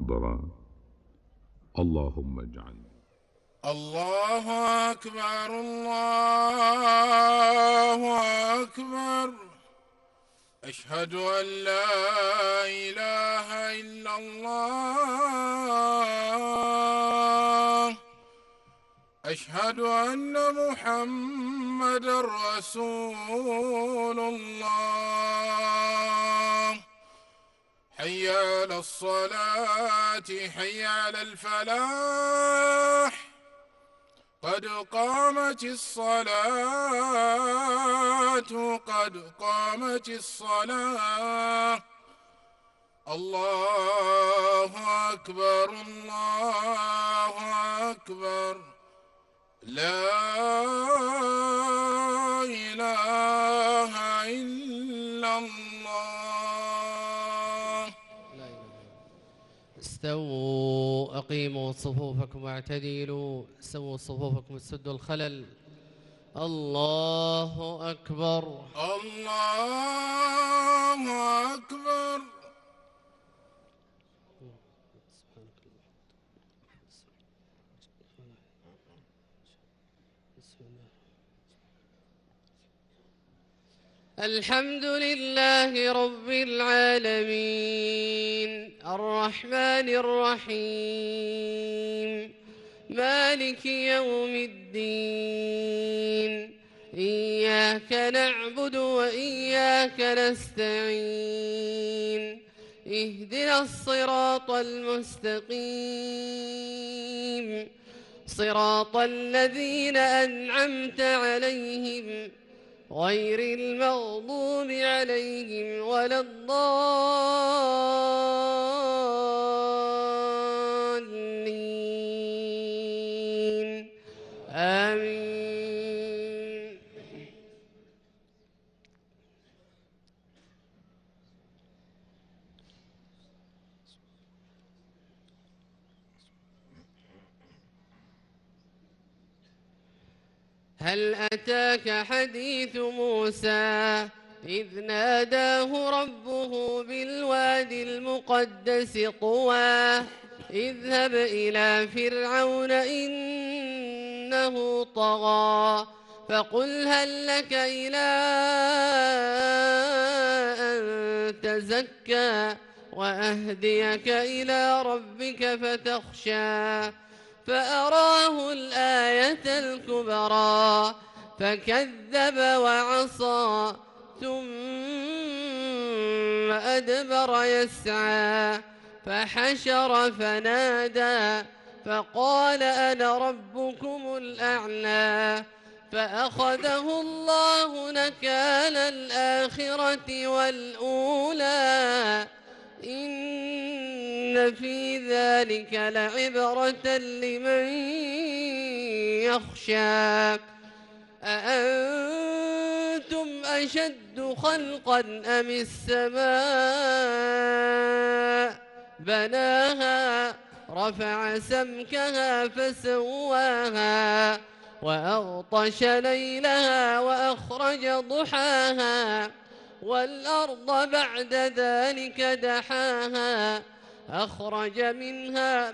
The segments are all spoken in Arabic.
حضر. اللهم اجعل. الله أكبر الله أكبر. أشهد أن لا إله إلا الله. أشهد أن محمدًا رسول الله. حي على الصلاة حي على الفلاح. قد قامت الصلاة قد قامت الصلاة. الله أكبر الله أكبر. لا إله إلا الله. استووا أقيموا صفوفكم واعتدلوا. سووا صفوفكم سدوا الخلل. الله أكبر الله أكبر. الحمد لله رب العالمين الرحمن الرحيم مالك يوم الدين. إياك نعبد وإياك نستعين. اهدنا الصراط المستقيم صراط الذين أنعمت عليهم غير المغضوب عليهم ولا الضالين. آمين. هل أتاك حديث موسى إذ ناداه ربه بالوادي المقدس طوى اذهب إلى فرعون إنه طغى فقل هل لك إلى أن تزكى وأهديك إلى ربك فتخشى. فأراه الآية الكبرى فكذب وعصى ثم أدبر يسعى فحشر فنادى فقال أنا ربكم الأعلى. فأخذه الله نكال الآخرة والأولى إن في ذلك لعبرة لمن يخشى. أأنتم أشد خلقا أم السماء بناها رفع سمكها فسواها وأغطش ليلها وأخرج ضحاها والأرض بعد ذلك دحاها أخرج منها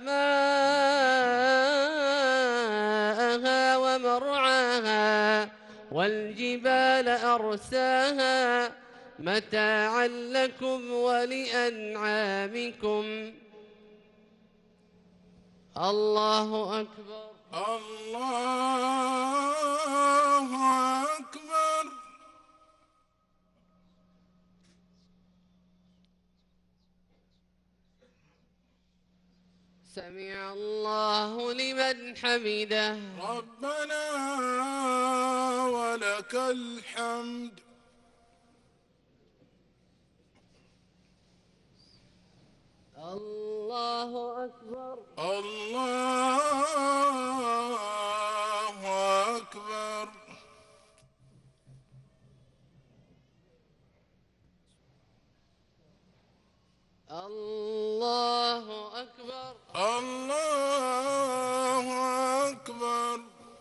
ماءها ومرعاها والجبال أرساها متاعا لكم ولأنعامكم. الله أكبر الله أكبر. سمع الله لمن حمده. ربنا ولك الحمد. الله أكبر الله أكبر. الله أكبر الله أكبر.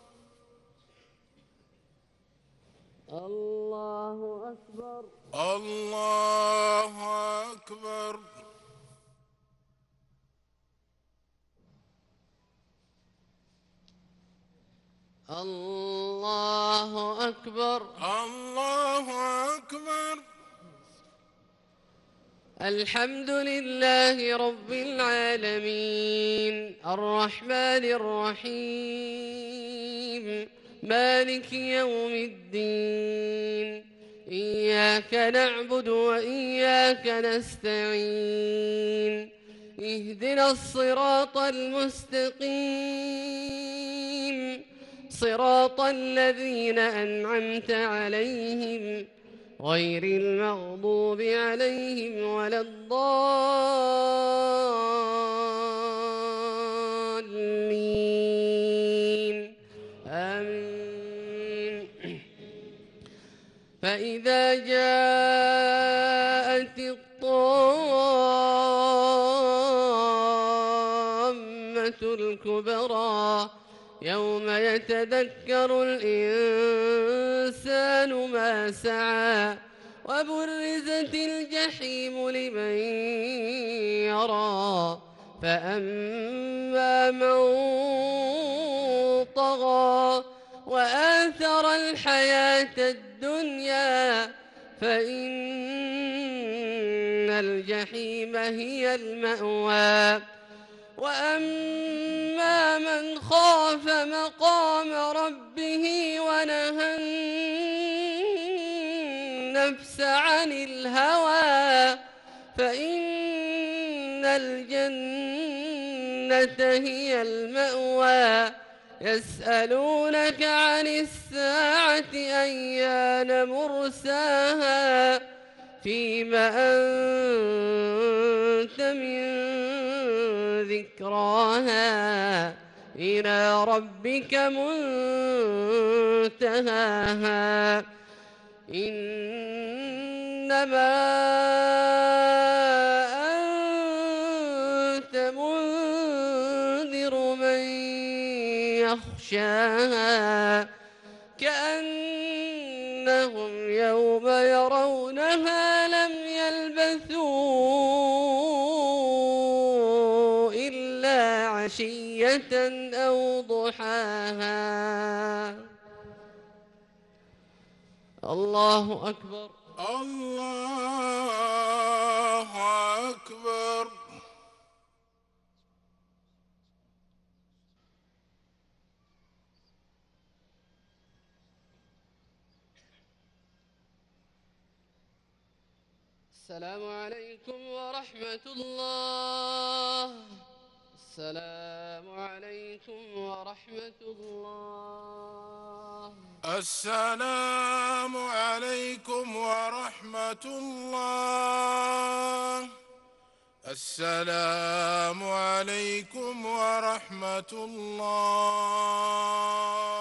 الله أكبر الله أكبر. الله أكبر. الله أكبر. الحمد لله رب العالمين الرحمن الرحيم مالك يوم الدين إياك نعبد وإياك نستعين اهدنا الصراط المستقيم صراط الذين أنعمت عليهم غير المغضوب عليهم ولا الضالين آمين. فإذا جاءت الطامة الكبرى يوم يتذكر الإنسان ما سعى وبرزت الجحيم لمن يرى فأما من طغى وآثر الحياة الدنيا فإن الجحيم هي المأوى وأما من خاف مقام ربه ونهى النفس عن الهوى فإن الجنة هي المأوى يسألونك عن الساعة أيان مرساها فيم أنت من ذكراها إلى ربك منتهاها إنما أنت منذر من يخشاها كأنهم يوم يرونها لم يلبثوا إلا عشية أو ضحاها. الله أكبر. الله أكبر. السلام عليكم ورحمة الله. السلام عليكم ورحمة الله. السلام عليكم ورحمة الله. السلام عليكم ورحمة الله.